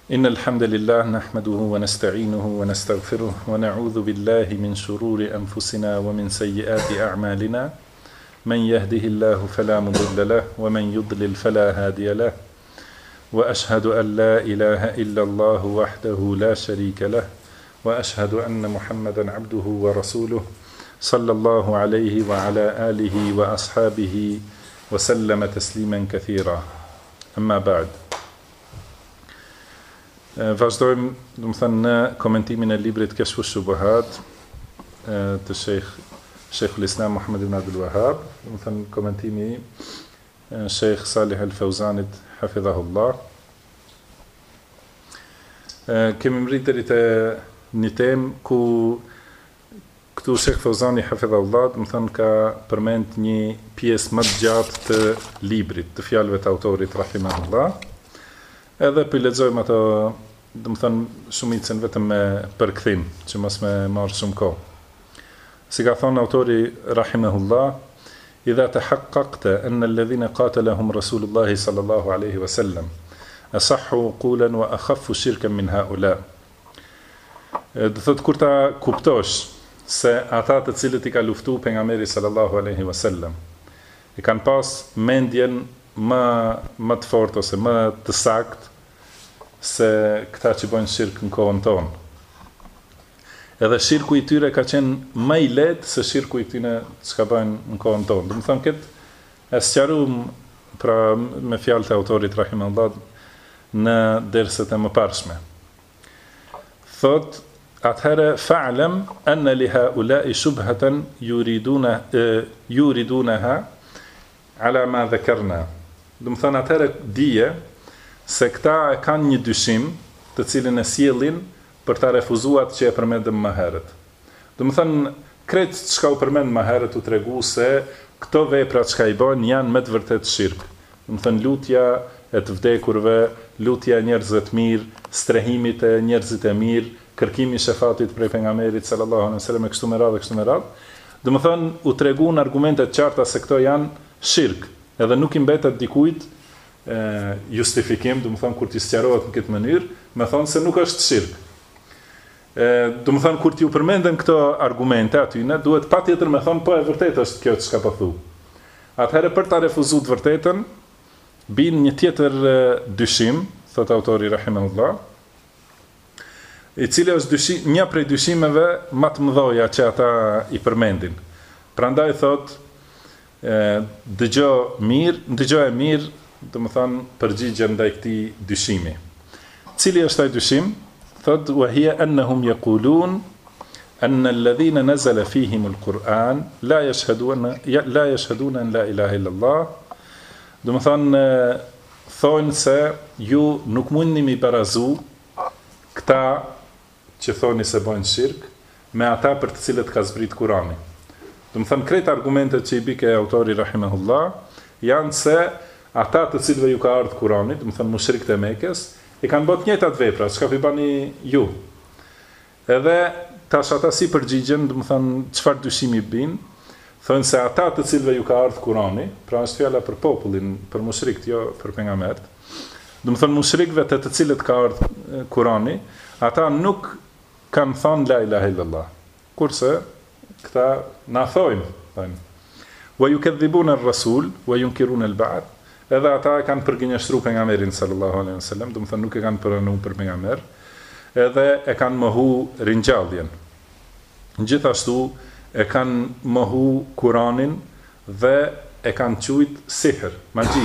إن الحمد لله نحمده ونستعينه ونستغفره ونعوذ بالله من شرور أنفسنا ومن سيئات أعمالنا من يهده الله فلا مضل له ومن يضلل فلا هادي له وأشهد أن لا إله إلا الله وحده لا شريك له وأشهد أن محمدا عبده ورسوله صلى الله عليه وعلى آله وأصحابه وسلم تسليما كثيرا أما بعد. Vazhdojmë, do të thënë, në komentimin e librit Kashfu Shubuhat të Sheikhul Islam Muhammad ibn Abdul Wahhab, do të thënë komentimi i Sheikh Salih Al-Fawzanit hafidhahullah. Kemi mbërritur deri te një temë ku këtu Sheikh Fawzani hafidhahullah, do të thënë, ka përmend një pjesë më të gjatë të librit, të fjalëve të autorit rahimahullah. Edhe për lexojmë ato, do të thënë, shumicën vetëm me përkthim, që mos me marrë shumë kohë. Si ka thënë autori rahimahullah, idha tahaqqaqta anna alladhina qatalahum Rasulullah sallallahu alaihi wasallam asahhu qulan wa akhaffu shirkan min haula. Do thotë, kur ta kuptosh se ata të cilët i ka luftuar pejgamberi sallallahu alaihi wasallam i kanë pas mendjen më të fortë ose më të saktë se këta që bojnë shirkë në kohën tonë. Edhe shirku i tyre ka qenë më i lehtë se shirku i tyre që ka bojnë në kohën tonë. Do të thonë, këtë e sqaruam pra me fjalët e autorit rahimahullah në derset e mëparshme. Thot, atëherë fa'lam anna li haula'i shubhatan yuridunaha ala ma dhakarna. Do të thonë, atëherë dije se këta e kanë një dyshim të cilin e sjellin për ta refuzuar që e përmendëm më herët. Do të thënë, kretë çka u përmend më herët u tregu se këto vepra çka i bën janë me të vërtetë shirk. Do të thënë, lutja e të vdekurve, lutja e njerëzve të mirë, strehimit e njerëzit e mirë, kërkimi i shefatit prej pejgamberit sallallahu alaihi wasallam e kështu me radhë. Do të thënë, u treguan argumente të qarta se këto janë shirk, edhe nuk i mbetet dikujt justifikim, do të thonë, kur ti sqarohet në këtë mënyrë, me thonë se nuk është shirk. Do të thonë, kur ti u përmenden këto argumente aty, ne duhet patjetër me thonë, po e vërtetë është kjo çka po thu. Atëherë për ta refuzuar të vërtetën, bin një tjetër dyshim, thot autori rahimahullah, i cili është një prej dyshimeve më të mëdha që ata i përmendin. Prandaj thot, dëgjoj e mirë, do të thonë, përgjigje ndaj këtij dyshimi. Cili është ai dyshim? Thot, wa hiya annahum yaqulun anna alladhina nazala fihim alquran la yashhaduna an la ilaha illa Allah. Do të thonë, thonë se ju nuk mundni mi barazu këta që thoni se bojnë shirk me ata për të cilët ka zbrit Kurani. Do të thonë, krejt argumentet që i bike autori rahimahullah janë se ata të cilëve ju ka ardhur Kurani, do të thonë mushrikët e Mekës, i kanë bërë të njëjtat vepra, çka i bani ju. Edhe tash ata si përgjigjen, do të thonë, çfarë dyshimi bin? Thonë se ata të cilëve ju ka ardhur Kurani, pra është fjala për popullin, për mushrikët, jo për pejgamberët. Do të thonë, mushrikëve të cilët ka ardhur Kurani, ata nuk kanë thënë la ilaha illallah. Kurse këta na thonë, wa yukadhibuna ar-rasul wa yunkiruna al-ba'th. Edhe ata kanë përgënjeshtruar pejgamberin sallallahu alaihi wasallam, do të thonë, nuk e kanë pranuar për pejgamber, edhe e kanë mohu ringjalljen. Gjithashtu e kanë mohu Kur'anin dhe e kanë quajt sihr, magji.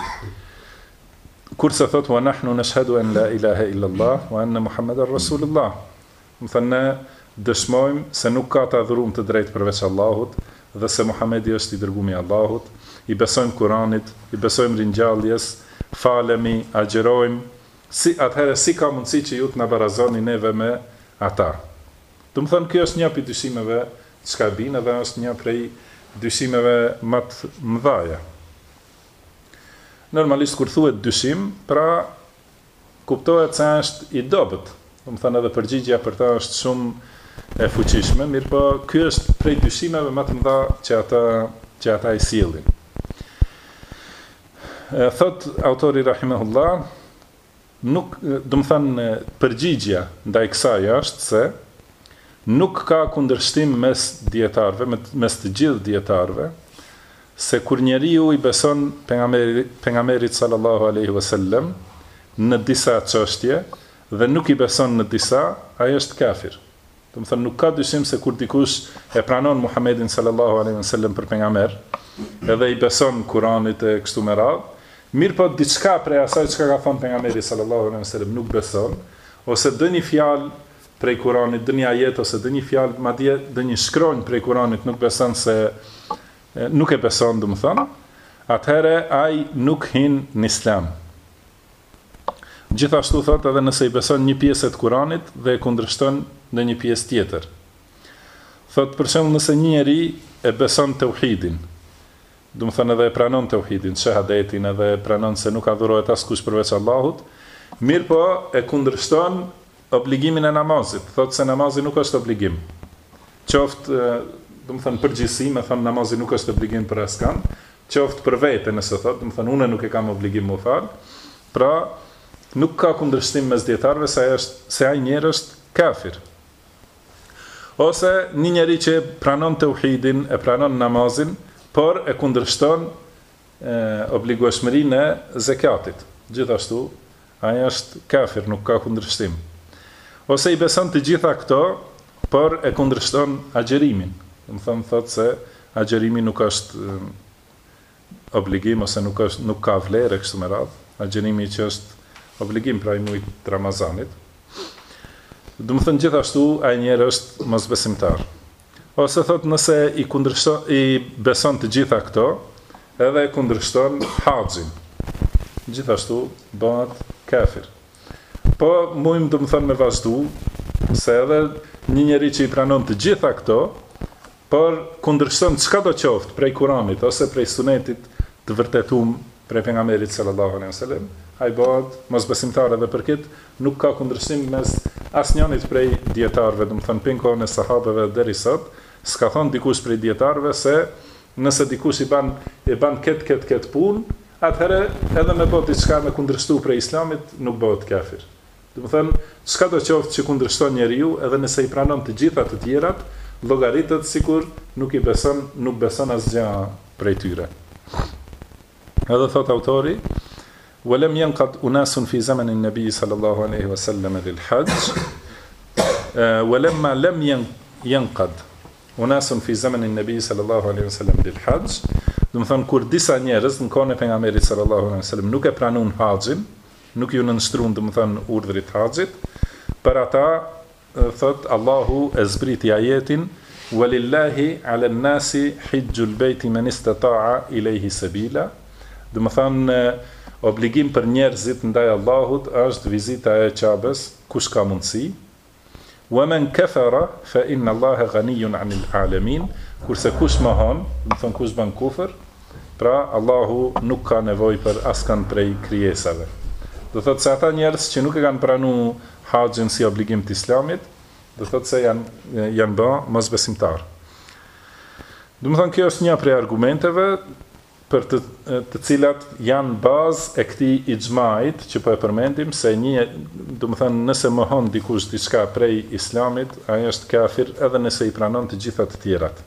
Kurse thot, wa nahnu nashhadu an la ilaha illa Allah wa anna Muhammadar Rasulullah. Do të thonë, dëshmojmë se nuk ka të adhuruar të drejtë përveç Allahut dhe se Muhamedi është i dërguari i Allahut. I besojmë Kuranit, i besojmë ringjalljes, falemi, agjerojmë, atëherë si ka mundësi që ju të na barazoni neve me ata. Do të thonë, kjo është një prej dyshimeve çka bin, edhe është një prej dyshimeve më të mëdha. Normalisht kur thuhet dyshim, pra kuptohet se është i dobët. Do të thonë, edhe përgjigjja për ta është shumë e fuqishme, mirëpo ky është prej dyshimeve më të mëdha që ata i sjellin. Thot autori rahimahullah, nuk, do të thënë, përgjigjja ndaj kësaj është se nuk ka kundërshtim mes dietarëve, mes të gjithë dietarëve, se kur njeriu i beson pejgamberit sallallahu alaihi wasallam në disa çështje dhe nuk i beson në disa, ai është kafir. Do të thënë nuk ka dyshim se kur dikush e pranon Muhamedit sallallahu alaihi wasallam për pejgamber, edhe i beson Kuranit e kështu me radhë, mirë po diçka prej asaj çka ka thënë pejgamberi sallallahu alaihi wasallam nuk beson, ose dëni fjalë prej Kuranit, dëni ajet ose dëni fjalë, madje dëni shkronjë prej Kuranit nuk beson se nuk e beson, do të thënë, atëherë ai nuk hin në Islam. Gjithashtu thot edhe nëse i beson një pjesë të Kuranit dhe e kundërshton në një pjesë tjetër. Thot për shembull nëse një njeri e beson tauhidin, do të thënë edhe e pranon tauhidin, shahadetin, edhe e pranon se nuk adhurohet askush përveç Allahut, mirë po e kundërshton obligimin e namazit. Thot se namazi nuk është obligim. Qoftë, do të thënë përgjithësi, me thënë namazi nuk është obligim për askan, qoftë për vete nëse thot, do të thënë unë nuk e kam obligim më fal. Pra nuk ka kundërshtim mes dietarëve se ai njeri është kafir. Ose një njeri që pranon tauhidin, e pranon namazin, por e kundërshton obligueshmërinë e zakatit. Gjithashtu, ai është kafir, nuk ka kundërshtim. Ose i beson të gjitha këto, por e kundërshton agjerimin. Do të thotë se agjerimi nuk është obligim ose nuk ka vlerë kështu me radhë. Agjerimi që është obligim pra i muajit Ramazanit. Do të thënë gjithashtu ai njeri është mosbesimtar. Ose thot nëse i beson të gjitha këto, edhe e kundërshton haxhin. Gjithashtu bëhet kafir. Po mujmë do të thënë me vazhdu se edhe një njeri që i pranon të gjitha këto, por kundërshton çka do qoftë prej Kuranit ose prej sunetit të vërtetuar prej pejgamberit sallallahu alaihi wasallam, ai bëhet mosbesimtar edhe për këtë nuk ka kundërshtim mes asnjënit prej dietarëve, do të thënë pinkon e sahabeve deri sot, s'ka thënë dikush prej dietarëve se nëse dikush i ban këtë punë, atëherë edhe me bëhet diçka me kundërshtu prej Islamit nuk bëhet kafir. Do të thënë çka do qoftë që kundërshton njeriu, edhe nëse i pranon të gjitha të tjerat, llogaritet sikur nuk beson asgjë prej tyre. Edhe thot autori ولم ينقض أناس في زمن النبي صلى الله عليه وسلم للحج ولما لم ينقض أناس في زمن النبي صلى الله عليه وسلم للحج do të thonë kur disa njerëz në kohën e pejgamberit sallallahu alaihi wasallam nuk e pranuan haxhin, nuk ju nënshtruan do të thonë urdhrit haxhit, për ata thot Allahu e zbriti ajetin walillahi ala an-nasi hijjul bayti man istata'a ilayhi sabila, do të thonë obligim për njerëzit ndaj Allahut është vizita e Ka'bes, kush ka mundësi. Wa man kafara fa inna Allaha ghaniyun 'anil 'alamin, kurse kush mohon, do të thonë kush bën kufër, pra Allahu nuk ka nevojë për askan prej krijesave. Do thotë se ata njerëz që nuk e kanë pranuar haxhin si obligim të Islamit, do thotë se janë bë mosbesimtar. Do të thonë kjo është një prej argumenteve për të cilat janë bazë e këtij ixhmait që po e përmendim se do të thënë nëse mohon dikush diçka prej Islamit, ai është kafir edhe nëse i pranon të gjitha të tjerat.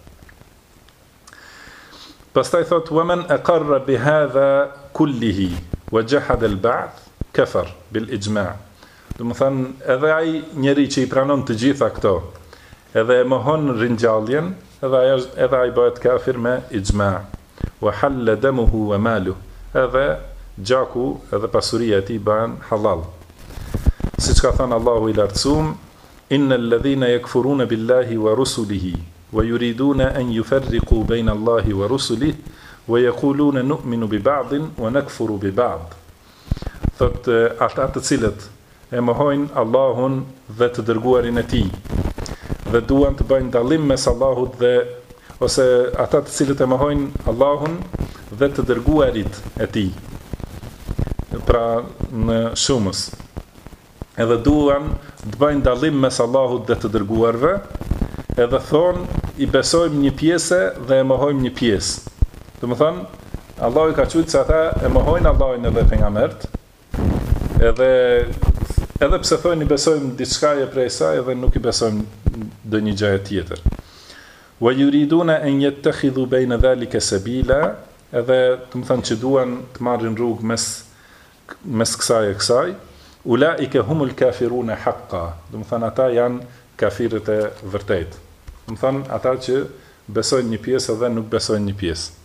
Pastaj thot wa man aqarra bi hadha kullihi wa jahada al-ba'th kafar bil ijma'. Do të thënë edhe ai njeri që i pranon të gjitha këto, edhe e mohon ringjalljen, edhe ai bëhet kafir me ijma'. Wa halla damuhu wa maluhu, edhe gjaku edhe pasuria e tij bëhen halal. Siç ka thënë Allahu i lartësuar, innal ladhina yakfuruna billahi wa rusulihi wa yuriduna an yufarriqu bayna Allahi wa rusulihi wa yaquluna nu'minu bi ba'din wa nakfuru bi ba'd. Thot ata të cilët e mohojnë Allahun dhe të dërguarin e tij dhe duan të bëjnë dallim mes Allahut dhe ose ata të cilët e mohojnë Allahun dhe të dërguarit e tij, pra në shumës, edhe duan të bëjnë dallim mes Allahut dhe të dërguarve, edhe thonë i besojmë një pjesë dhe e mohojmë një pjesë. Do të thonë Allahu ka thënë se ata e mohojnë Allahun edhe pejgambert, Edhe pse thoni besojmë diçka e prej saj, edhe nuk i besojmë ndonjë gjë tjetër. Wa yuriduna an yattakhidhu bayna dhalika sabila, edhe do të thonë që duan të marrin rrugë mes kësaj e kësaj. Ulaika humul kafiruna haqqan, do të thonë ata janë kafirët e vërtet. Do të thonë ata që besojnë një pjesë edhe nuk besojnë një pjesë.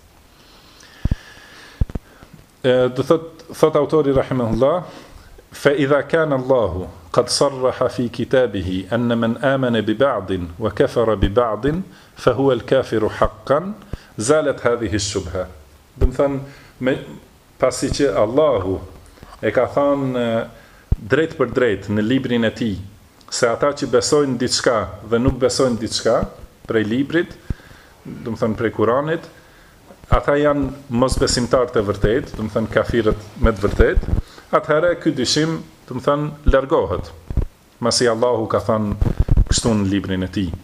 Do thot autori rahimahullah, fa idha kana Allahu qad sarraha fi kitabihi anna man amana bi ba'din wa kafara bi ba'din fa huwa al-kafiru haqqan, zalat hadhihi ash-shubha. Do të thonë pasi që Allahu e ka thënë drejt për drejt në librin e tij se ata që besojnë diçka dhe nuk besojnë diçka prej librit, do të thonë prej Kuranit, ata janë mosbesimtarë të vërtet, do të thonë kafirët me të vërtet, atëherë ky dyshim, do të thonë largohet. Masi Allahu ka thënë kështu në librin e tij.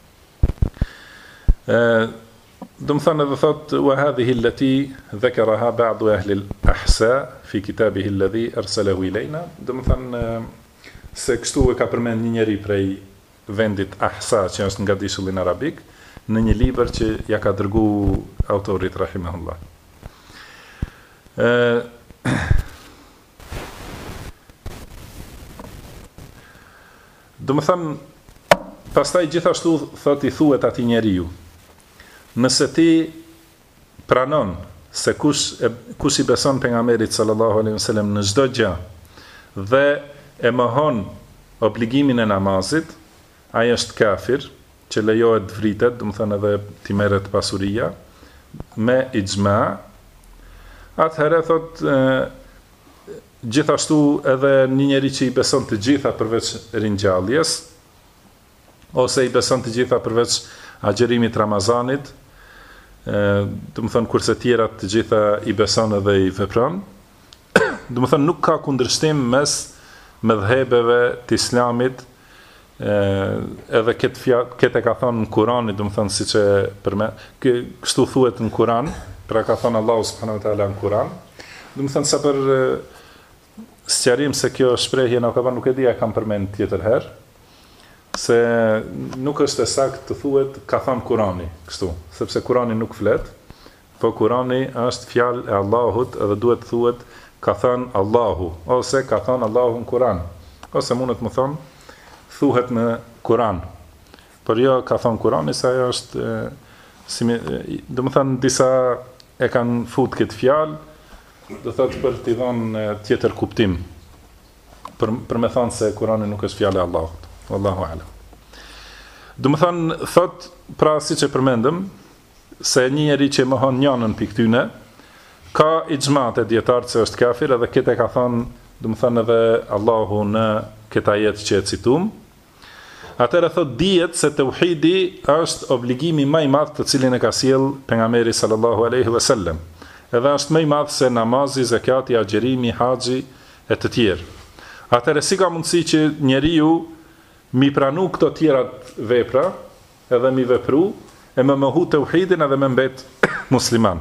Do të thonë edhe thot wa hadhihi allati dhakaraha ba'du ahli al-ahsa fi kitabihi alladhi arsalahu ilayna, do të thonë se kështu e ka përmend një njeri prej vendit Ahsa, që është nga dishullin arabik, në një libër që ja ka dërgu autorit rahimahullah. Do më thëmë, pastaj gjithashtu thot i thuhet atij njeriu, nëse ti pranon se kush i beson pejgamberit sallallahu alaihi wasallam në çdo gjë dhe e mohon obligimin e namazit, ai është kafir, që lejohet të vritet, do të thënë edhe t'i merret pasuria me ixhma. Atëherë thot gjithashtu edhe një njeri që i beson të gjitha përveç ringjalljes, ose i beson të gjitha përveç agjerimit Ramazanit, do të thënë kurse tjerat të gjitha i beson edhe i vepron, do të thënë nuk ka kundërshtim mes mëdhëbeve të Islamit. Edhe këtë e ka thonë në Kur'an, do të thonë siç e kështu thuhet në Kur'an, pra ka thonë Allahu subhanahu wa taala në Kur'an. Do të thonë sa për sqarim se kjo shprehje nuk e di, e kam përmend tjetër herë, se nuk është e saktë të thuhet ka thonë Kur'ani kështu, sepse Kur'ani nuk flet, po Kur'ani është fjalë e Allahut edhe duhet të thuhet ka thonë Allahu, ose ka thonë Allahu në Kur'an, ose mundet më thonë thuhet në Kur'an. Por jo ka thonë Kur'ani, se ajo është do të thënë disa e kanë fut këtë fjalë, do thotë për t'i dhënë tjetër kuptim. Për me thënë se Kur'ani nuk është fjalë e Allahut. Wallahu a'lam. Do të thënë thot pra siç e përmendëm, se një njeri që mohon njënën pikë këtyne, ka ixhma të dietarët se është kafir, edhe këtë e ka thënë, do të thënë edhe Allahu në këtë ajet që e citum. Atëherë thot dihet se tauhidi është obligimi më i madh të cilin e ka sjell pejgamberi sallallahu alaihi wasallam. Edhe është më i madh se namazi, zakati, agjerimi, haxhi e të tjerë. Atëherë si ka mundësi që njeriu mi pranu këto tjera vepra, edhe mi vepru, e me mohu tauhidin edhe me mbet musliman.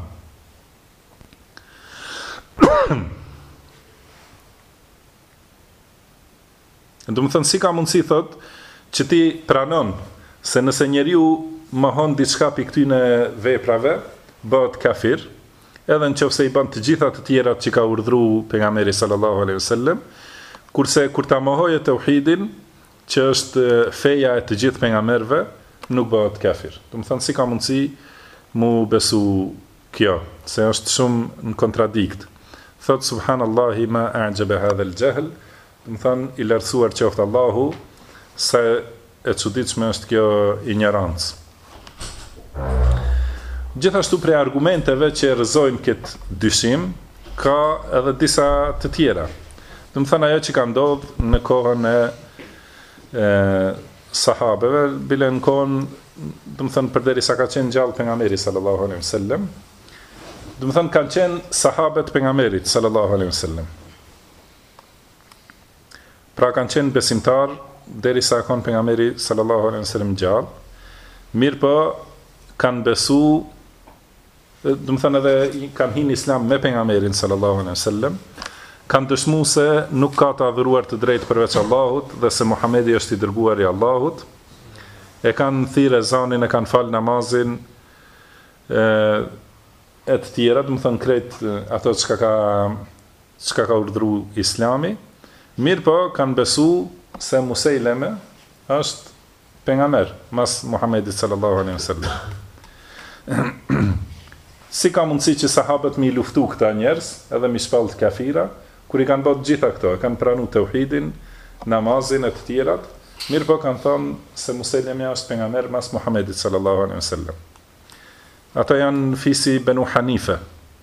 Do të thënë si ka mundësi thot që ti pranon se nëse njeriu mohon diçka pi këtyne veprave, bëhet kafir, edhe nëse i bën të gjitha të tjerat që ka urdhëruar pejgamberi sallallahu alaihi wasallam, kurse kur ta mohojë tauhidin, që është feja e të gjithë pejgamberëve, nuk bëhet kafir. Do të thënë si ka mundësi mu besu kjo, se është shumë në kontradikt. Thot subhanallahi ma a'jaba hadha al-jahl, do të thënë i lartësuar qoftë Allahu, se e çuditshme është kjo ignorancë. Gjithashtu prej argumenteve që rrëzojnë këtë dyshim, ka edhe disa të tjera. Do të thënë ajo që ka ndodhur në kohën e sahabeve, bile në kohën, do të thënë përderisa ka qenë gjallë pejgamberi sallallahu alaihi wasallam, do të thënë kanë qenë sahabët pejgamberit sallallahu alaihi wasallam. Pra kanë qenë besimtar derisa ka qenë pejgamberi sallallahu alaihi wasallam gjallë. Mirë po kanë besu, do të thënë edhe kanë hyrë në Islam me pejgamberin sallallahu alaihi wasallam, kanë dëshmuar se nuk ka të adhuruar të drejtë përveç Allahut dhe se Muhamedi është i dërguari i Allahut. E kanë thirrë ezanin, e kanë fal namazin, e të tjera, do të thonë krejt ato çka ka urdhëruar Islami. Mirë po kanë besu se Musejleme është pejgamber mas Muhamedit sallallahu alaihi wasallam. Si ka mundësi që sahabët mi luftu këta njerëz, edhe mi shpall të kafira, kur i kanë bërë gjitha këto, kanë pranu tauhidin, namazin e të tjerat, mirë po kanë thonë se Musejleme është pejgamber mas Muhamedit sallallahu alaihi wasallam. Ata janë fisi Banu Hanife.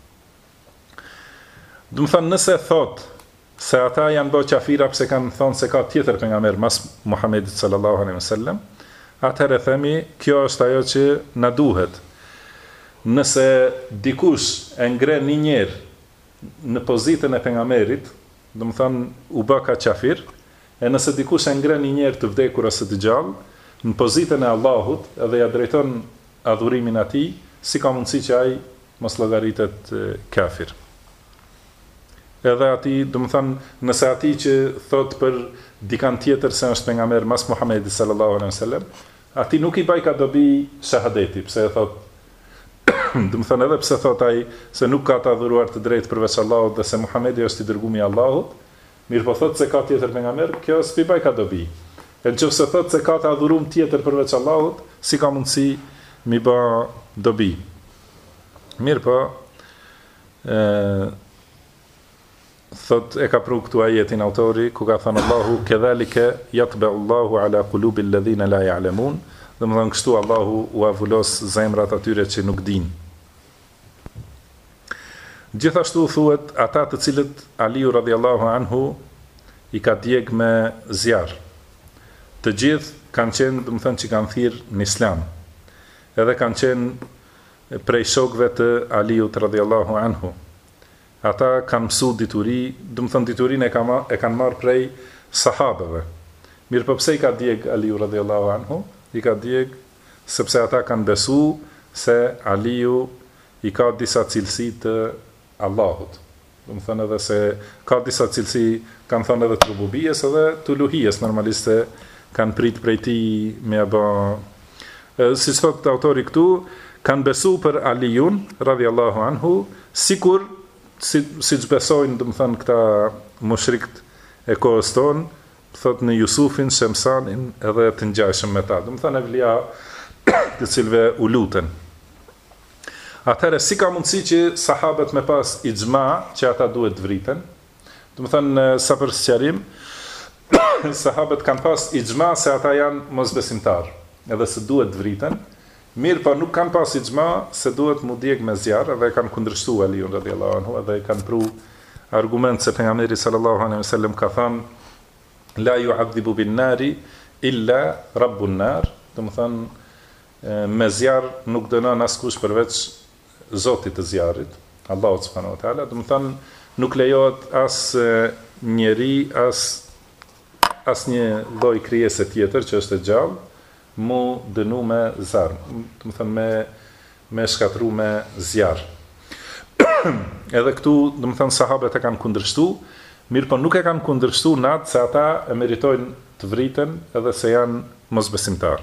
Do të thonë nëse thotë se ata janë bërë qafira pse kanë thonë se ka tjetër pejgamber mas Muhamedit sallallahu alaihi wasallam, atëherë themi kjo është ajo që na duhet. Nëse dikush e ngren një njerë në pozitën e pejgamberit, do të thonë u bë ka qafir, e nëse dikush e ngren një njerë të vdekur ose të gjallë në pozitën e Allahut edhe ja drejton adhurimin atij, si ka mundësi që ai mos llogaritet kafir. Edhe ati, do të thonë, nëse ati që thot për dikan tjetër se është pejgamber mas Muhamedit sallallahu alaihi wasallam, ati nuk i baj ka dobi shahadeti, pse e thot, do të thonë edhe pse thot ai se nuk ka të adhuruar të drejtë përveç Allahut dhe se Muhamedi është i dërguari i Allahut, mirë po thot se ka tjetër pejgamber, kjo s'pi baj ka dobi. E nëse thot se ka të adhurum tjetër përveç Allahut, si ka mundësi mi bë dobi. Mirë po, thot e ka pru këtu ajetin autori ku ka thënë Allahu kedhalike yatba'u Allahu ala qulubi alladhina la ya'lamun, dhe më thënë kështu Allahu u avullos zemrat atyre që nuk din. Gjithashtu thuhet ata të cilët Aliu radhiyallahu anhu i ka djeg me zjarr. Të gjithë kanë qenë, do të thënë që kanë thirrë në Islam. Edhe kanë qenë prej shokëve të Aliut radhiyallahu anhu. Ata kanë mësu dituri, do të thënë diturinë e kanë marrë prej sahabëve. Mirë po pse i ka djeg Aliu radhiyallahu anhu? I ka djeg sepse ata kanë besu se Aliu i ka disa cilësi të Allahut. Do të thënë edhe se ka disa cilësi, kanë thënë edhe të rububijes edhe të uluhijes, normalisht kanë prit prej tij me apo si thot autori këtu, kanë besu për Aliun radhiyallahu anhu, sikur si që besojnë, do të thënë këta mushrikët e kohës tonë, thot në Jusufin, Shemsanin edhe të ngjashëm me ta. Do të thënë evlia të cilëve u lutën. Atëherë si ka mundësi që sahabët me pas ixhma që ata duhet të vriten? Do të thënë sa për sqarim, sahabët kanë pas ixhma se ata janë mosbesimtar, edhe se duhet të vriten. Mirë, po nuk kanë pas ixhma se duhet mu djeg me zjarr, edhe kanë kundërshtuar Aliun radhiyallahu anhu, edhe kanë pru argument se pejgamberi sallallahu alaihi wasallam ka thënë la yu'adhibu bin nari illa rabbun nar, do të thënë me zjarr nuk dënon askush përveç Zotit të zjarrit, Allahu subhanahu wa taala, do të thënë nuk lejohet as njeri as një lloj krijese tjetër që është e gjallë mu dënu me zjarr, do të thënë me shkatru me zjarr. Edhe këtu, do të thënë sahabët e kanë kundërshtu, mirë po nuk e kanë kundërshtu në atë se ata e meritojnë të vriten edhe se janë mosbesimtar.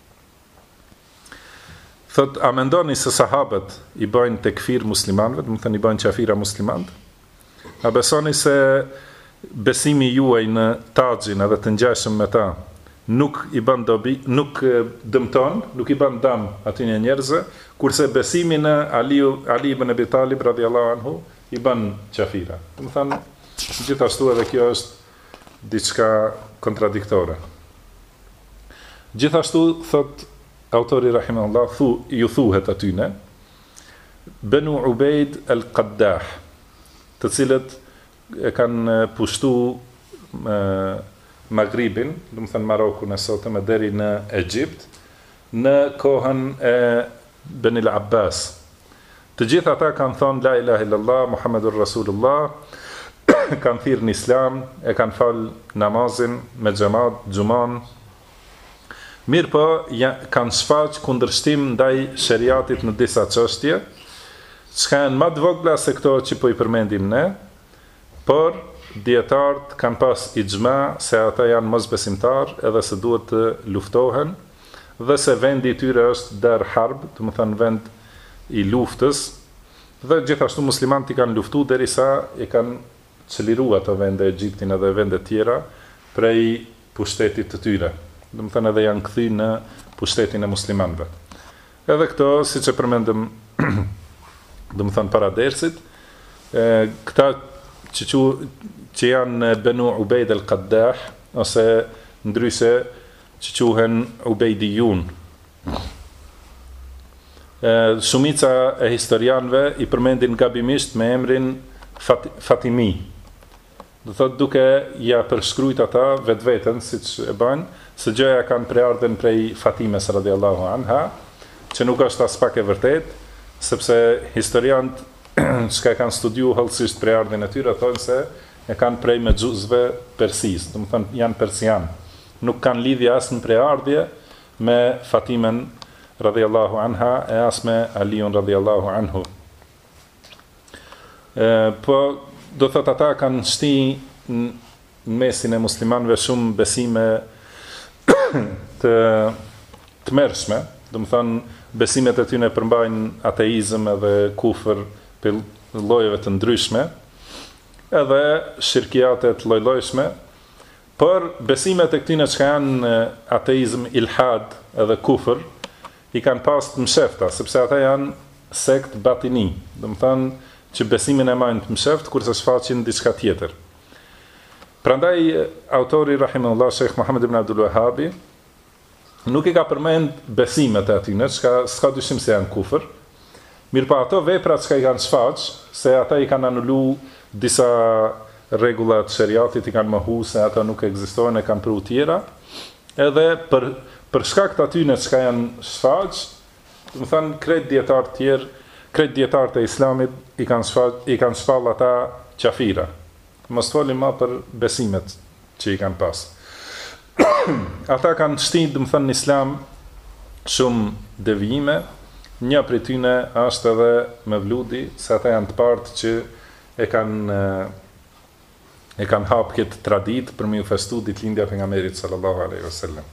Thot, a mendoni se sahabët i bëjnë tekfir muslimanëve, do të thënë i bëjnë qafira muslimanët? A besoni se besimi juaj në taxhin edhe të ngjashëm me ta nuk i bën dobi, nuk dëmton, nuk i bën dëm atyre njerëzve, kurse besimi në Ali ibn Abi Talib radhiyallahu anhu i bën qafira. Do të thënë gjithashtu edhe kjo është diçka kontradiktore. Gjithashtu thot autori rahimahullah ju thuhet atyne Banu Ubaid al-Qaddah, të cilët e kanë pushtu Maghribin, do të thënë Marokun e sotëm deri në Egjipt, në kohën e Benil Abbas. Të gjithë ata kanë thonë la ilaha illallah Muhammedur Rasulullah, kanë thirrë në Islam, e kanë fal namazin me xhamat, xuman. Mirë po, kanë shfaq kundërshtim ndaj shariatit në disa çështje, çka janë më të vogla se këto që po i përmendim ne, por dietarët kanë pas ixhma se ata janë mosbesimtar edhe se duhet të luftohen dhe se vendi i tyre është dar harb, do të thënë vend i luftës, dhe gjithashtu muslimanët i kanë luftuar derisa i kanë çliruar ato vende Egjiptin edhe vende tjera prej pushtetit të tyre. Do të thënë edhe janë kthyer në pushtetin e muslimanëve. Edhe këto, siç e përmendëm, do të thënë para dersit, këta që janë Banu Ubayd al-Qaddah ose ndryshe që quhen Ubaydiyun. Shumica e historianëve i përmendin gabimisht me emrin Fatimi. Do thotë duke ja përshkruajt ata vetveten siç e bën, se gjëja kanë preardhën prej Fatimes radhiyallahu anha, që nuk është as pak e vërtet, sepse historianët që kanë studiuar hollësisht preardhjen e tyre thonë se e kanë prej mexhuzve persis, do të thonë janë persian. Nuk kanë lidhje as në preardhje me Fatimen radhiyallahu anha e as me Aliun radhiyallahu anhu. Po do thot ata kanë shti në mesin e muslimanëve shumë besime të mërshme, do të thonë besimet e tyre përmbajnë ateizëm edhe kufër për llojeve të ndryshme, edhe shirkiate të lloj-llojshme, por besimet e këtyre që janë ateizëm, ilhad edhe kufër i kanë pas të mshefta, sepse ata janë sekt batini, do të thonë që besimin e majnë të msheft, kurse shfaqin diçka tjetër. Prandaj, autori rahimahullah, Sheikh Muhammad ibn Abdul Wahhabi, nuk i ka përmend besimet e atyne, s'ka dyshim se janë kufër, mirë pa ato veprat që i kanë shfaq, se ata i kanë anullu disa rregullat shariatit, i kanë mohu se ata nuk ekzistojnë, e kanë pru tjera, edhe për shkak të atyne që janë shfaq, do të thënë krejt dietar tjerë, krejt dietarët e Islamit i kanë shpall ata qafira. Mos folim më për besimet që i kanë pas. Ata kanë shtin, do të thënë, në Islam shumë devijime. Një prej tyre është edhe Mevludi, se ata janë të partë që e kanë hap këtë traditë për me u festu ditëlindja e pejgamberit sallallahu alaihi wasallam.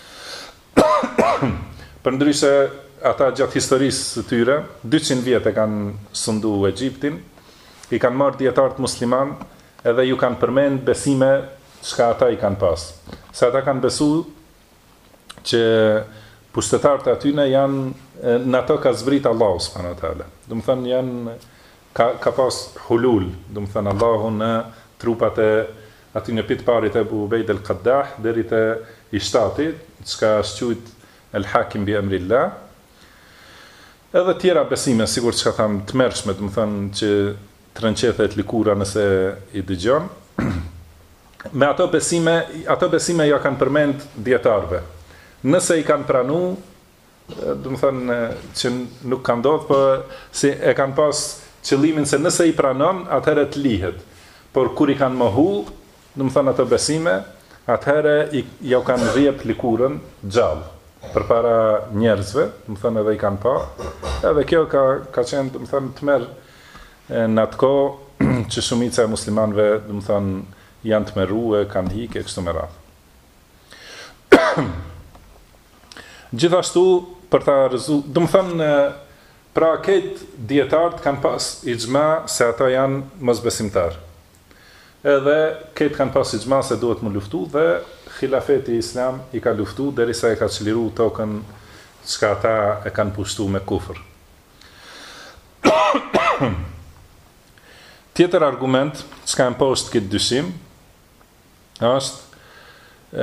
Përndryshe ata gjatë historisë së tyre, 200 vjet e kanë sundu Egjiptin, i kanë marrë dietarët musliman edhe ju kanë përmend besime çka ata i kanë pas. Se ata kanë besu që pushtetarët e atyne janë në ato ka zbrit Allahu subhanahu wa taala. Do të thënë janë ka pas hulul, do të thënë Allahu në trupat e atyne pitparit e Abu Ubayd al-Qaddah deri te i shtatit, çka shquhet el-Hakim bi amrillah. Edhe tjera besime, sigur që ka thamë të mërshme, të më thënë që të rënqethet likura nëse i dëgjon. Me ato besime ja kanë përmend dietarëve. Nëse i kanë pranu, do të thënë që nuk kanë ndodhur, por si e kanë pas qëllimin se nëse i pranon, atëherë të lihet. Por kur i kanë mohu, do të thënë ato besime, atëherë ja kanë rrjep likurën gjallë përpara njerëzve, do të thënë edhe i kanë pa. Edhe kjo ka qenë, do të thënë, të merr në atë kohë që shumica e muslimanëve, do të thënë, janë të merrue, kanë hikë kështu me radhë. Gjithashtu për ta do të thënë, pra këtë dietarët kanë pas ixhma se ata janë mosbesimtar. Edhe këtë kanë pas ixhma se duhet më luftu dhe khilafeti islam i ka luftu derisa e ka çliru tokën çka ata e kanë pushtu me kufër. Tjetër argument çka e poshtë këtë dyshim është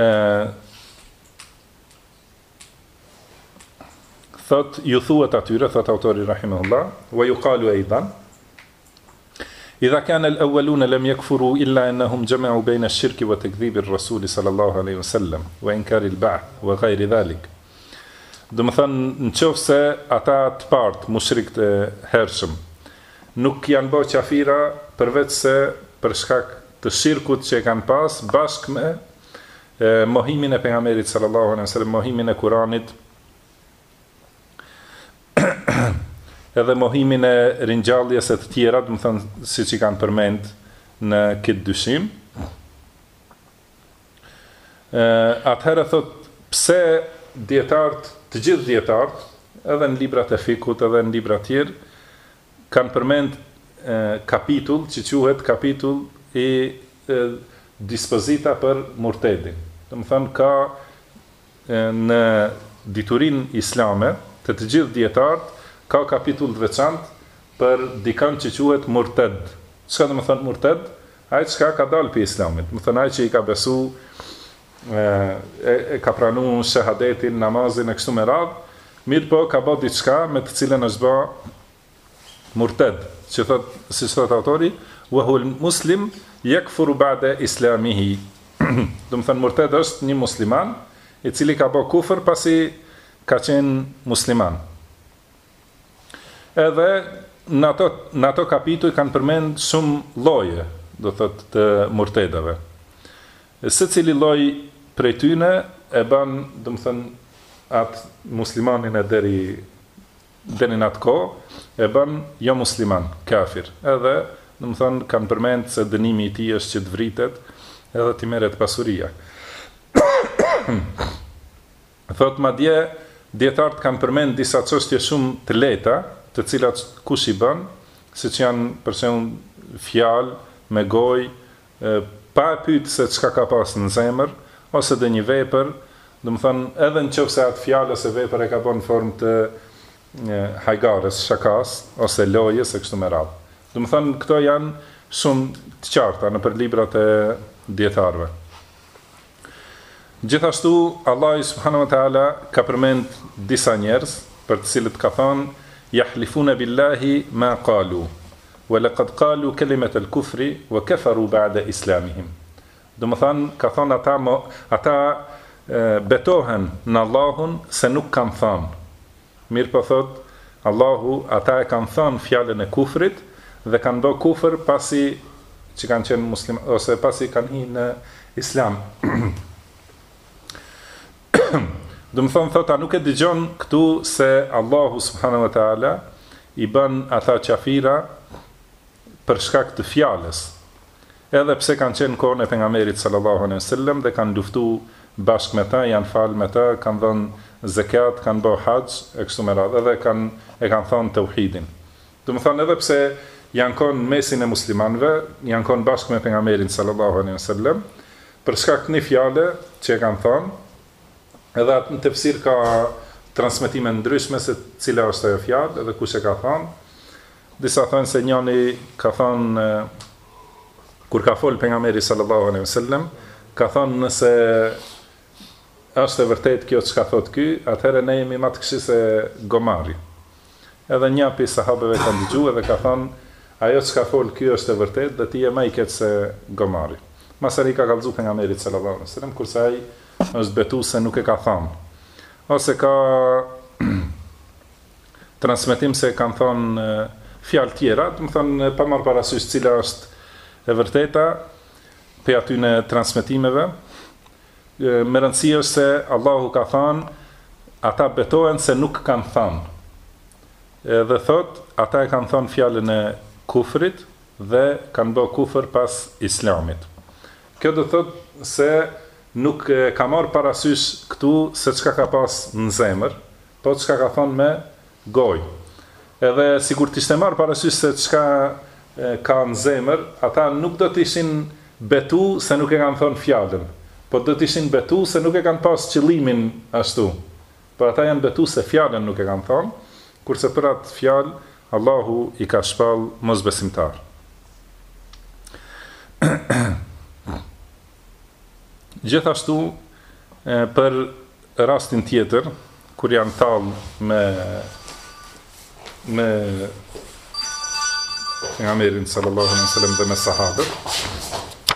thot ju thuhet atyre, thot autori rahimahullah, wa yuqalu aidan إذا كان الأولون لم يكفروا إلا أنهم جمعوا بين الشرك وتكذيب الرسول صلى الله عليه وسلم وإنكار البعث وغير ذلك. Do të thënë, nëse ata të partë mushrikët e hershëm nuk janë bërë qafira përveç se për shkak të shirkut që e kanë pas bashkë me mohimin e pejgamberit sallallahu alaihi wasallam, mohimin e Kuranit, edhe mohimin e ringjalljes e të tjera, do të thënë siç i kanë përmend në këtë dyshim. Atëherë thot, pse dietarët, të gjithë dietarët, edhe në librat e fikut, edhe në libra tjerë, kanë përmend kapitull që quhet kapitull i dispozita për murtedin. Do të thonë ka në diturin islame të gjithë dietarët ka kapitull të veçantë për dikën që quhet murted. Çka do të thonë murted? Ai që ka dalë për islamit. Do të thonë ai që i ka besu, ka pranuar shahadetin, namazin e kështu me radhë, mirë po ka bërë diçka me të cilën është bë murted, që thot, si thot autori, wa huwa muslim yakfuru ba'da islamihi. Do të thonë murted është një musliman i cili ka bërë kufër pasi ka qenë musliman. Edhe në ato kapituj kanë përmend shumë lloje, do thot, të murtedave. Secili lloj prej tyne e bën, do të thënë, atë muslimanin e deri në atë kohë, e bën jo musliman, kafir. Edhe, do të thënë, kanë përmend se dënimi i tij është që të vritet edhe t'i merret pasuria. Thot madje dietarët kanë përmend disa çështje shumë të lehta, të cilat kush i bën, siç janë për shembull fjalë me gojë, pa e pyet se çka ka pas në zemër, ose dhe një vepër, do të thonë edhe nëse atë fjalë ose vepër e ka bën në formë të hajgares, shakas, ose lojës e kështu me radhë. Do të thonë këto janë shumë të qarta në për librat e dietarëve. Gjithashtu Allah subhanahu wa taala ka përmend disa njerëz për të cilët ka thënë yahlifuna billahi ma qalu wa laqad qalu kalimat al-kufri wa kafaru ba'da islamihim. Do të thonë ka thënë ata betohen në Allahun se nuk kanë thënë. Mirë po thot Allahu, ata e kanë thënë fjalën e kufrit dhe kanë bërë kufër pasi që kanë qenë muslim ose pasi kanë hyrë në islam. Do të thonë thot, a nuk e dëgjon këtu se Allahu subhanahu wa taala i bën ata qafira për shkak të fjalës. Edhe pse kanë qenë kohën e pejgamberit sallallahu alaihi wasallam dhe kanë luftuar bashkë me ta, janë falë me ta, kanë dhënë zakat, kanë bërë haxh e kështu me radhë, edhe kanë thënë tauhidin. Do të thonë edhe pse janë qenë në mesin e muslimanëve, janë qenë bashkë me pejgamberin sallallahu alaihi wasallam, për shkak të një fjale që e kanë thënë. Edhe atë në tefsir ka transmetime ndryshme se cila është ajo fjalë edhe kush e ka thënë. Disa thonë se njëri ka thënë kur ka fol pejgamberi sallallahu alaihi wasallam, ka thënë nëse është e vërtet kjo çka thot ky, atëherë ne jemi më të këqij se gomari. Edhe një prej sahabeve ka dëgjuar dhe ka thënë ajo çka fol ky është e vërtet dhe ti je më i keq se gomari. Masari ka kallëzuar pejgamberit sallallahu alaihi wasallam kurse ai është betu se nuk e ka thënë. Ose ka transmetim se kanë thënë fjalë tjera, do të thonë pa marrë parasysh cila është e vërteta pe aty në transmetimeve. Me rëndësi është se Allahu ka thënë ata betohen se nuk kanë thënë. Dhe thot ata e kanë thënë fjalën e kufrit dhe kanë bërë kufër pas islamit. Kjo do thot se nuk ka marrë parasysh këtu se çka ka pas në zemër, po çka ka thonë me gojë. Edhe sikur të ishte marrë parasysh se çka ka në zemër, ata nuk do të ishin betu se nuk e kanë thonë fjalën, po do të ishin betu se nuk e kanë pas qëllimin ashtu. Por ata janë betu se fjalën nuk e kanë thonë, kurse për atë fjalë Allahu i ka shpall mosbesimtar. Gjithashtu, për rastin tjetër, kur janë tallë me pejgamberin sallallahu alaihi wasallam dhe me sahabët,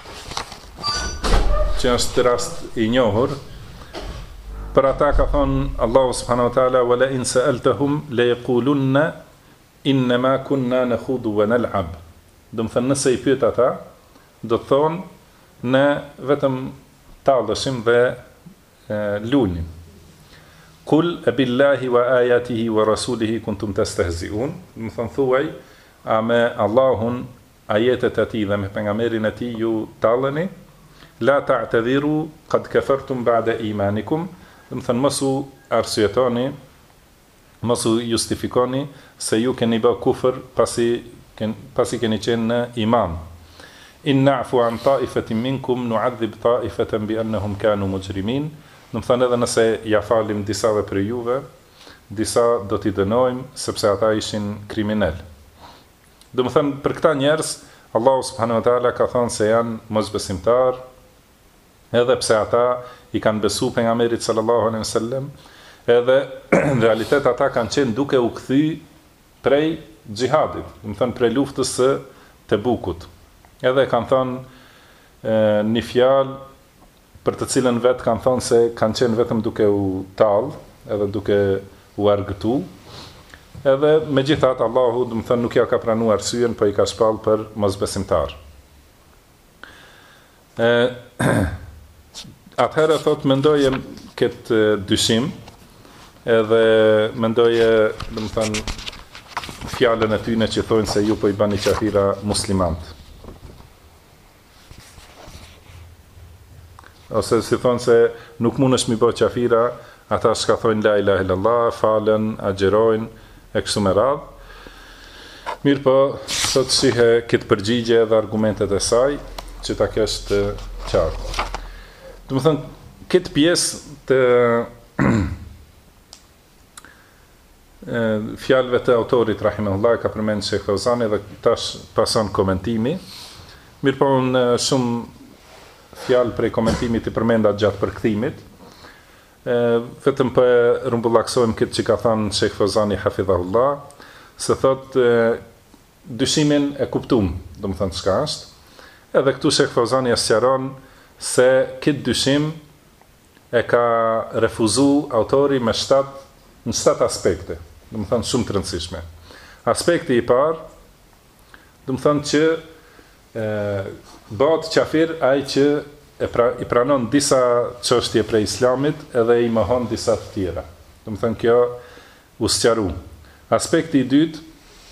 që është rast i njohur, për ata ka thonë Allahu subhanahu wa taala wala in sa'altahum la yaqulunna inma kunna nakhudu wa nal'ab. Do të thënë nëse i pyet ata, do të thonë ne vetëm tallëshim dhe lunim. Kul e billahi wa ajatihi wa rasulihi kuntum tastehziun. Më thënë thuaj, a me Allahun ajetet e tij dhe me pejgamberin e tij ju talleni, la ta'tadhiru qad kafartum ba'da imanikum, do të thënë mos u arsyetoni, mos u justifikoni se ju keni bë kufër pasi keni qenë në iman. In na'fu an ta'ifatin minkum nu'adhib ta'ifatan bi annahum kanu mujrimin. Do të thënë edhe nëse ja falim disave për juve, disa do t'i dënojmë sepse ata ishin kriminal. Do të thënë për këta njerëz Allahu subhanahu wa taala ka thënë se janë mosbesimtar, edhe pse ata i kanë besu pejgamberit sallallahu alaihi wasallam, edhe në realitet ata kanë qenë duke u kthy prej xhihadit, do të thënë prej luftës së Tebukut. Edhe kanë thënë një fjalë për të cilën vetë kanë thënë se kanë qenë vetëm duke u tallë, edhe duke u argëtu. Edhe megjithatë Allahu, do të thënë, nuk ja ka pranuar arsyen, po i ka shpall për mosbesimtar. Atëherë thot mendoje këtë dyshim, edhe mendoje, do të thënë, fjalën e tyre që thonë se ju po i bani qafira muslimantë. Ose si thonë se nuk mundesh mi bë qafira ata shka thonë la ilaha illallah, falen, agjerojnë, e kështu me radhë. Mirë po, sot shihe këtë përgjigje dhe argumentet e saj, që ta kesh të qartë. Do të thënë, këtë pjesë të fjalëve të autorit rahimahullah ka përmend Sheikh Fauzani dhe tash pason komentimi. Mirë po, në shumë fjalë prej komentimit i përmenda gjatë përkthimit. Vetëm për rumbullaksojmë këtë që ka thënë Sheikh Fauzani hafidhahullah, se thot dyshimin e kuptum, do të thënë çka është. Edhe këtu Sheikh Fauzani sqaron se këtë dyshim e ka refuzu autori me 7 aspekte, do të thënë shumë të rëndësishme. Aspekti i parë, do të thënë që bëhet qafir ai që i pranon disa çështje prej islamit edhe i mohon disa të tjera. Do të thënë kjo u sqaru. Aspekti i dytë,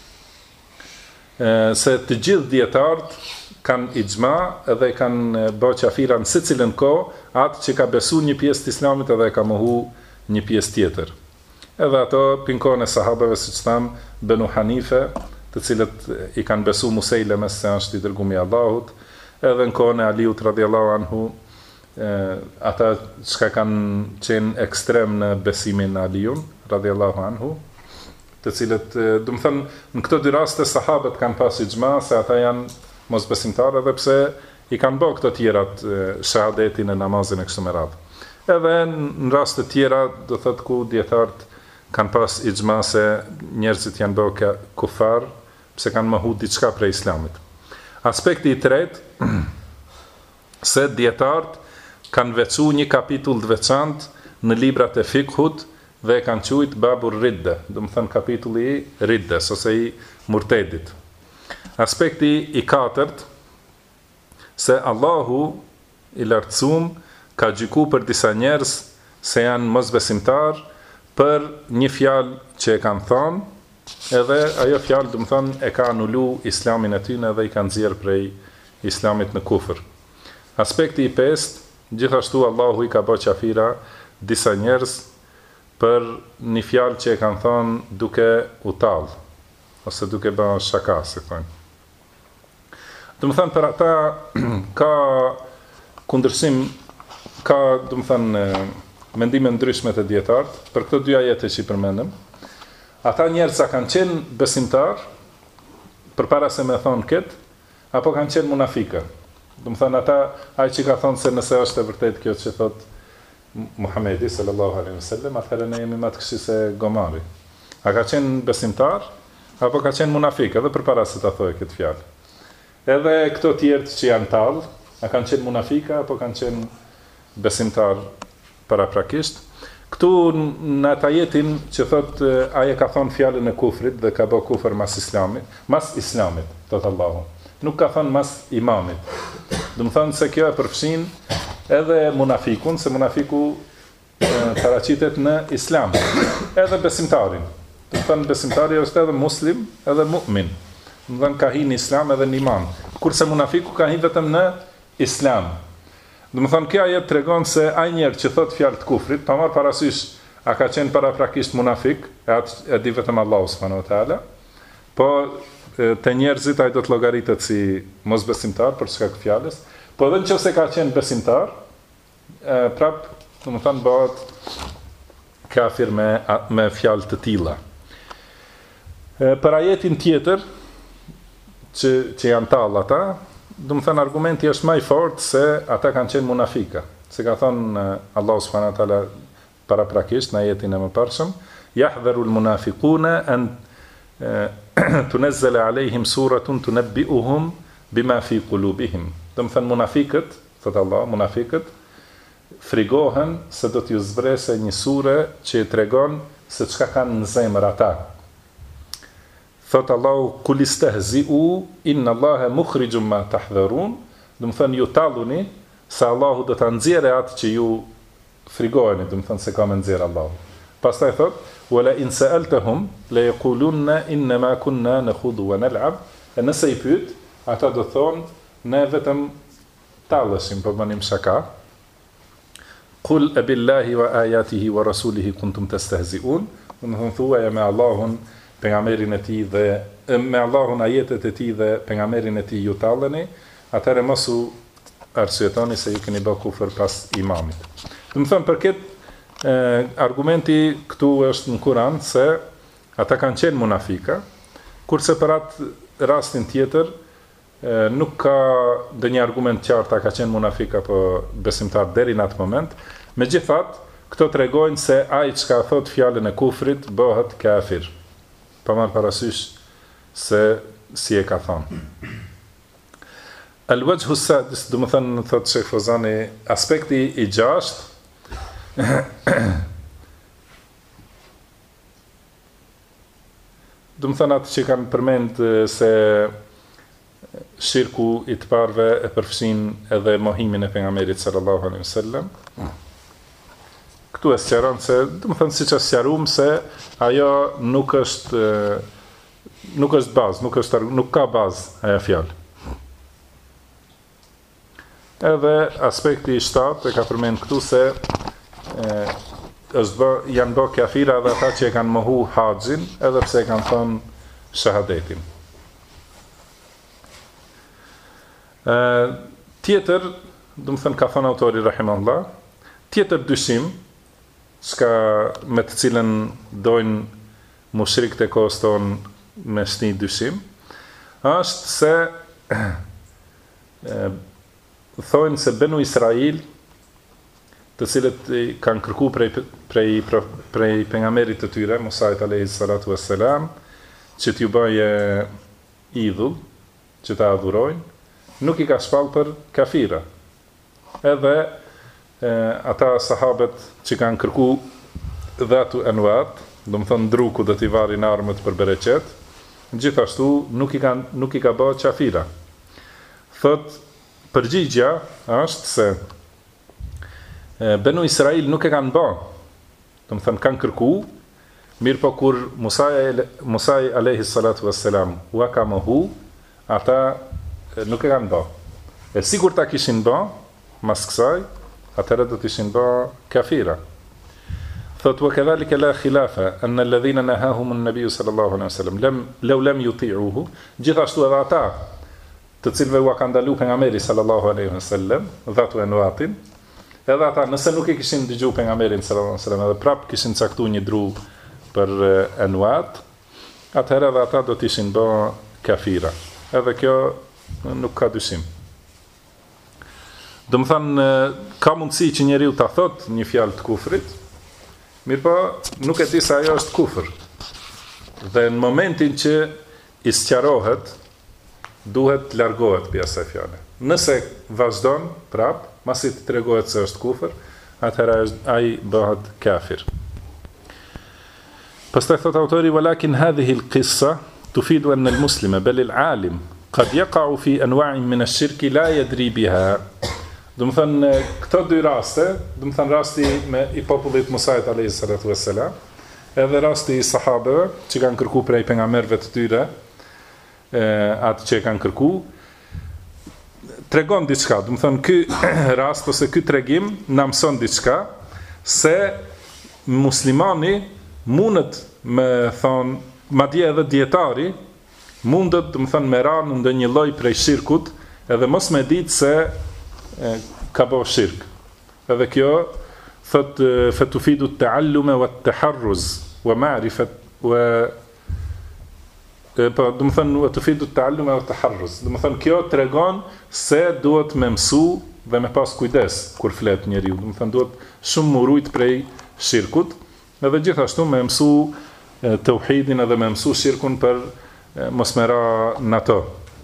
se të gjithë dietarët kanë ixhma edhe kanë bërë qafira në secilën kohë atë që ka besu një pjesë të islamit edhe ka mohu një pjesë tjetër. Edhe ato pinkon e sahabeve, siç tham, Banu Hanife, të cilët i kanë besu Musejleme se është i dërgumi i Allahut, edhe në kohën e Aliut radhiyallahu anhu, ata që kanë qenë ekstrem në besimin në Aliun radhiyallahu anhu, të cilët, do të thënë, në këto dy raste sahabët kanë pas ixhma se ata janë mosbesimtarë, edhe pse i kanë bërë këto tjerat, shahadetin e namazin e kështu me radhë. Edhe në raste tjera, do thotë ku dietarët kanë pas ixhma se njerëzit janë bërë kufar, pse kanë mohu diçka prej islamit. Aspekti i tretë, se dietarët kanë veçu një kapitull të veçantë në librat e fikhut dhe kanë quajtur babur ridde, do të thënë kapitulli i riddes ose i murtedit. Aspekti i katërt, se Allahu i lartësuar ka gjykuar për disa njerëz se janë mosbesimtar për një fjalë që e kanë thënë, edhe ajo fjalë, do të thënë, e ka anulu islamin e tyre dhe i ka nxjerr prej islamit në kufër. Aspekti i pestë, gjithashtu Allahu i ka bërë qafira disa njerëz për një fjalë që e kanë thënë duke u tallë, ose duke bërë shaka, si thonë. Do të thënë, për ata ka kundërshtim, ka, do të thënë, mendime ndryshme të dietarët për këto dy ajete që i përmendëm. Ata njerëz kanë qenë besimtar përpara se me thonë këtë, apo kanë qenë munafika. Do të thënë, ata ai që ka thonë se nëse është e vërtet kjo që thot Muhamedi sallallahu alaihi wasallam, atëherë ne jemi më të këqij se gomari. A ka qenë besimtar apo ka qenë munafik, edhe përpara se ta thojë këtë fjalë. Edhe këto tjerë që janë tallë, a kanë qenë munafika apo kanë qenë besimtar paraprakisht. Këtu në ajetin që thot ai ka thonë fjalën e kufrit dhe ka bë kufër mas islamit, thot Allahu. Nuk ka thonë mas imamit. Do të thonë se kjo e përfshin edhe munafikun, se munafiku paraqitet në islam, edhe besimtarin. Do të thonë besimtari është edhe muslim, edhe mu'min. më thënë ka hi në islam edhe në iman. Kurse munafiku ka hi vetëm në islam. Dhe më thënë, kjo ajet tregon se ai njerë që thot fjalë të kufrit, ta marr parasysh, a ka qenë paraprakisht munafik, e di vetëm Allahu subhanahu wa taala, po te njerëzit ai do të llogaritet si mosbesimtar për shkak të fjalës, po edhe nëse ka qenë besimtar, prap, do të thënë bëhet kafir me fjalë të tilla. Për ajetin tjetër që janë tallë ata, do të thënë argumenti është më i fortë se ata kanë qenë munafika. Se ka thënë Allahu subhanahu wa taala paraprakisht në ajetin e mëparshëm, yahdharu al-munafiquna an tunazzala alayhim suratun tunabbi'uhum bima fi qulubihim. Do të thënë munafiqët, thot Allah, munafiqët frigohen se do t'ju zbrese një sure që i tregon se çka kanë në zemër ata. Thot Allahu, kul istehzi'u inna Allaha mukhrijum ma tahdharun, do të thënë ju talluni se Allahu do ta nxjerrë atë që ju frigoheni, do të thënë se ka më nxjerr Allahu. Pastaj thot, wala in sa'altahum la yaqulunna inna ma kunna nakhudu wa nal'ab, nëse i pyet, ata do thonë ne vetëm talleshim, po bënim shaka. Qul abillahi wa ayatihi wa rasulihi kuntum tastehzi'un, do të thonë thuaja me Allahun, pejgamberin e tij dhe me Allahun, ajetet e tij dhe pejgamberin e tij ju talleni, atëherë mos u arsyetoni se ju keni bërë kufër pas imamit. Do të thënë për këtë argumenti këtu është në Kur'an se ata kanë qenë munafika, kurse për atë rastin tjetër nuk ka ndonjë argument qartë a ka qenë munafika apo besimtar deri në atë moment. Megjithatë, këto tregojnë se ai çka thot fjalën e kufrit bëhet kafir. Pa marrë parasysh se si e ka thonë. Al-wajhu sadis, do të thënë, thot Sheikh Fozani, aspekti i gjashtë do të thënë atë që kanë përmend se shirku i të parëve e përfshin edhe mohimin e pejgamberit sallallahu alaihi wasallam. Këtu e sqaron se, do të thënë siç e sqaruam se ajo nuk është bazë, nuk ka bazë ajo fjalë. Edhe aspekti i 7 e ka përmend këtu se janë bërë kafira edhe ata që e kanë mohu haxhin, edhe pse e kanë thonë shahadetin. Tjetër, do të thënë ka thënë autori rahimahullah, tjetër dyshim, çka me të cilën dojnë mushrikët e kohës tonë me shni dyshim, është se thojnë se Benu Israil, të cilët kanë kërku prej pejgamberit të tyre, Musait alayhi salatu wassalam, që t'ju bëje idhull, që ta adhurojnë, nuk i ka shpall për kafira. Edhe ata sahabët që kanë kërku dhatu envat, do më thënë druku dhe t'i varin armët për bereqet, gjithashtu nuk i ka bë qafira. Thot, përgjigja është se Benu Israil nuk e kanë bë, do më thënë kanë kërku, mirë po kur Musai alayhi salatu wassalam ua ka mohu, ata nuk e kanë bë. E sigur ta kishin bë, mas kësaj, atëherë do të ishin bë kafira. Thot, wa kadhalika la khilafa anna alladhina nahahum an-nabiy sallallahu alaihi wasallam law lam yuti'uhu, gjithashtu edhe ata të cilëve ua ka ndalu pejgamberi sallallahu alaihi wasallam dhatu enwatin, edhe ata nëse nuk e kishin dëgjuar pejgamberin sallallahu alaihi wasallam edhe prap kishin caktuar një dru për enwat, atëherë edhe ata do të ishin bë kafira. Edhe kjo nuk ka dyshim. Do më thënë, ka mundësi që njeriu ta thot një fjalë të kufrit, mirë po nuk e di se ajo është kufër. Dhe në momentin që i sqarohet, duhet të largohet për asaj fjale. Nëse vazhdon prap, masi të tregohet se është kufër, atëherë ai bëhet kafir. Pastaj thot autori, walakin hadhihi al-qissa tufidu anna al-muslima bal al-alim qad yaqa'u fi anwa'in min ash-shirki la yadri biha. Do të thënë këto dy raste, do të thënë rasti i popullit Musait alayhi salatu wassalam, edhe rasti i sahabëve që kanë kërkuar prej pejgamberëve të tyre atë që e kanë kërku, tregon diçka, do të thënë ky rast ose ky tregim na mëson diçka se muslimani mundet me thonë, madje edhe dietari mundet, do të thënë, me ra në ndonjë lloj prej shirkut, edhe mos me ditë se ka bërë shirk. Edhe kjo thot fatufidu at-ta'alluma wat-taharruz wa ma'rifat wa po do të thënë fatufidu at-ta'alluma wat-taharruz. Do të thënë kjo tregon se duhet me mësu dhe me pas kujdes kur flet njeriu. Do të thënë duhet shumë më rujt prej shirkut, edhe gjithashtu me mësu tauhidin edhe me mësu shirkun për mos me ra në ato.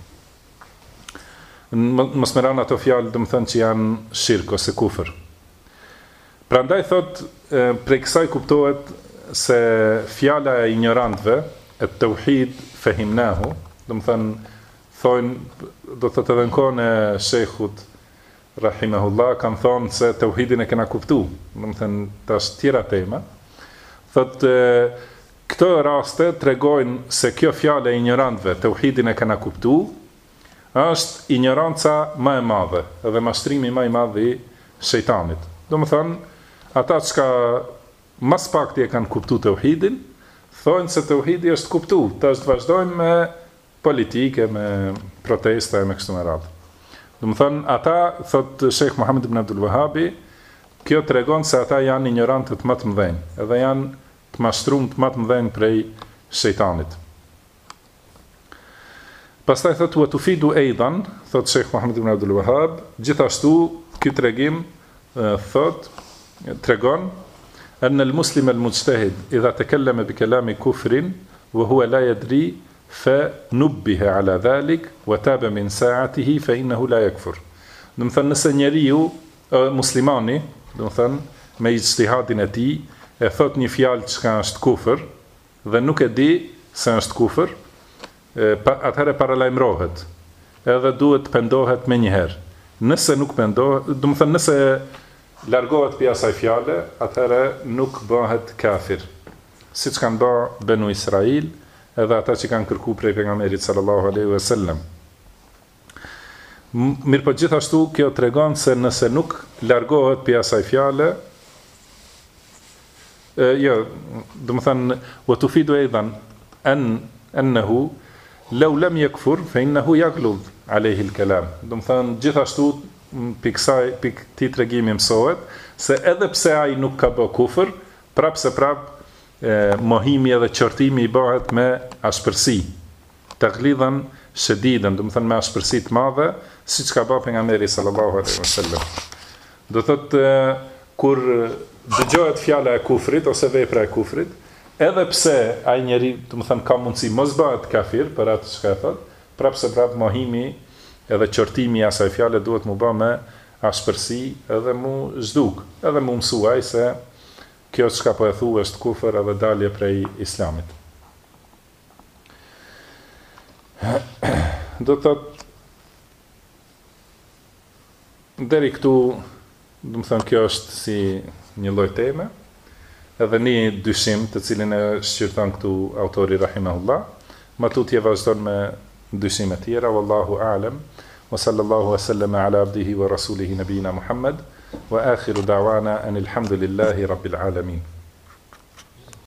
Mos me ra në ato fjalë, do të thënë që janë shirk ose kufër. Prandaj thot, prej kësaj kuptohet se fjala e ignorantëve, at-tauhid fahimnahu, do të thënë thonë, do të thotë edhe në kohën e shejkhut rahimahullah kanë thonë se tauhidin e kena kuptu, do të thënë tash tjera tema. Thot këto raste tregojnë se kjo fjalë e ignorantëve, tauhidin e kena kuptu, është ignoranca më e madhe, edhe mashtrimi më i madh i shejtanit. Do të thënë ata që mas pakti e kanë kuptu të uhidin, thonë se të uhidi është kuptu, të është vazhdojnë me politike, me protesta e me kështu me radhë. Dhe më thonë, ata, thotë Sheikh Muhammed ibn Abdul Wahabi, kjo të regonë se ata janë ignorantët më të mëdhenj, edhe janë të mashtrum të më të mëdhenj prej shejtanit. Pastaj thotë, wa tufidu ejdan, thotë Sheikh Muhammed ibn Abdul Wahab, gjithashtu, kjo të regim, thotë, tregon أن المسلم المجتهد إذا تكلم بكلام كفر وهو لا يدري فنبه على ذلك وتاب من ساعته فإنه لا يكفر. Do të thënë nëse njeriu muslimani, do të thënë me ijtihadin e tij e thot një fjalë që është kufër dhe nuk e di se është kufër, atëherë paralajmërohet. Edhe duhet të pendohet menjëherë. Nëse nuk pendohet, do të thënë nëse largohet për asaj fjale, atëherë nuk bëhet kafir. Siç kanë bërë Benu Israil, edhe ata që kanë kërku prej pejgamberit sallallahu alaihi wasallam. Mirë po gjithashtu kjo tregon se nëse nuk largohet për asaj fjale, jo, do të thënë wa tufidu aidan annahu law lam yakfur fa innahu yaghlub alayhi al-kalam. Do të thënë gjithashtu pik ti tregimi mësohet se edhe pse ai nuk ka bë kufër, prapse mohimi edhe qortimi i bëhet me ashpërsi. Taghlidhan shadidan, do të thënë me ashpërsi të madhe, siç ka bërë pejgamberi sallallahu alaihi wasallam. Do thotë kur dëgjohet fjala e kufrit ose vepra e kufrit, edhe pse ai njeri, do të thënë ka mundësi mos bëhet kafir për atë çka thot, prapse mohimi edhe qortimi i asaj fjale duhet mu bë me ashpërsi edhe mu zhduk, edhe mu mësuaj se kjo çka po e thu është kufër edhe dalje prej islamit. Do të thotë deri këtu, do të thënë kjo është si një lloj teme, edhe një dyshim të cilin e shqyrton këtu autori rahimahullah, ma tutje vazhdon me dyshime tjera, wallahu a'lam, wa sallallahu wa sallama ala abdihi wa rasulihi nabina Muhammad, wa akhiru da'wana anil hamdulillahi rabbil alamin.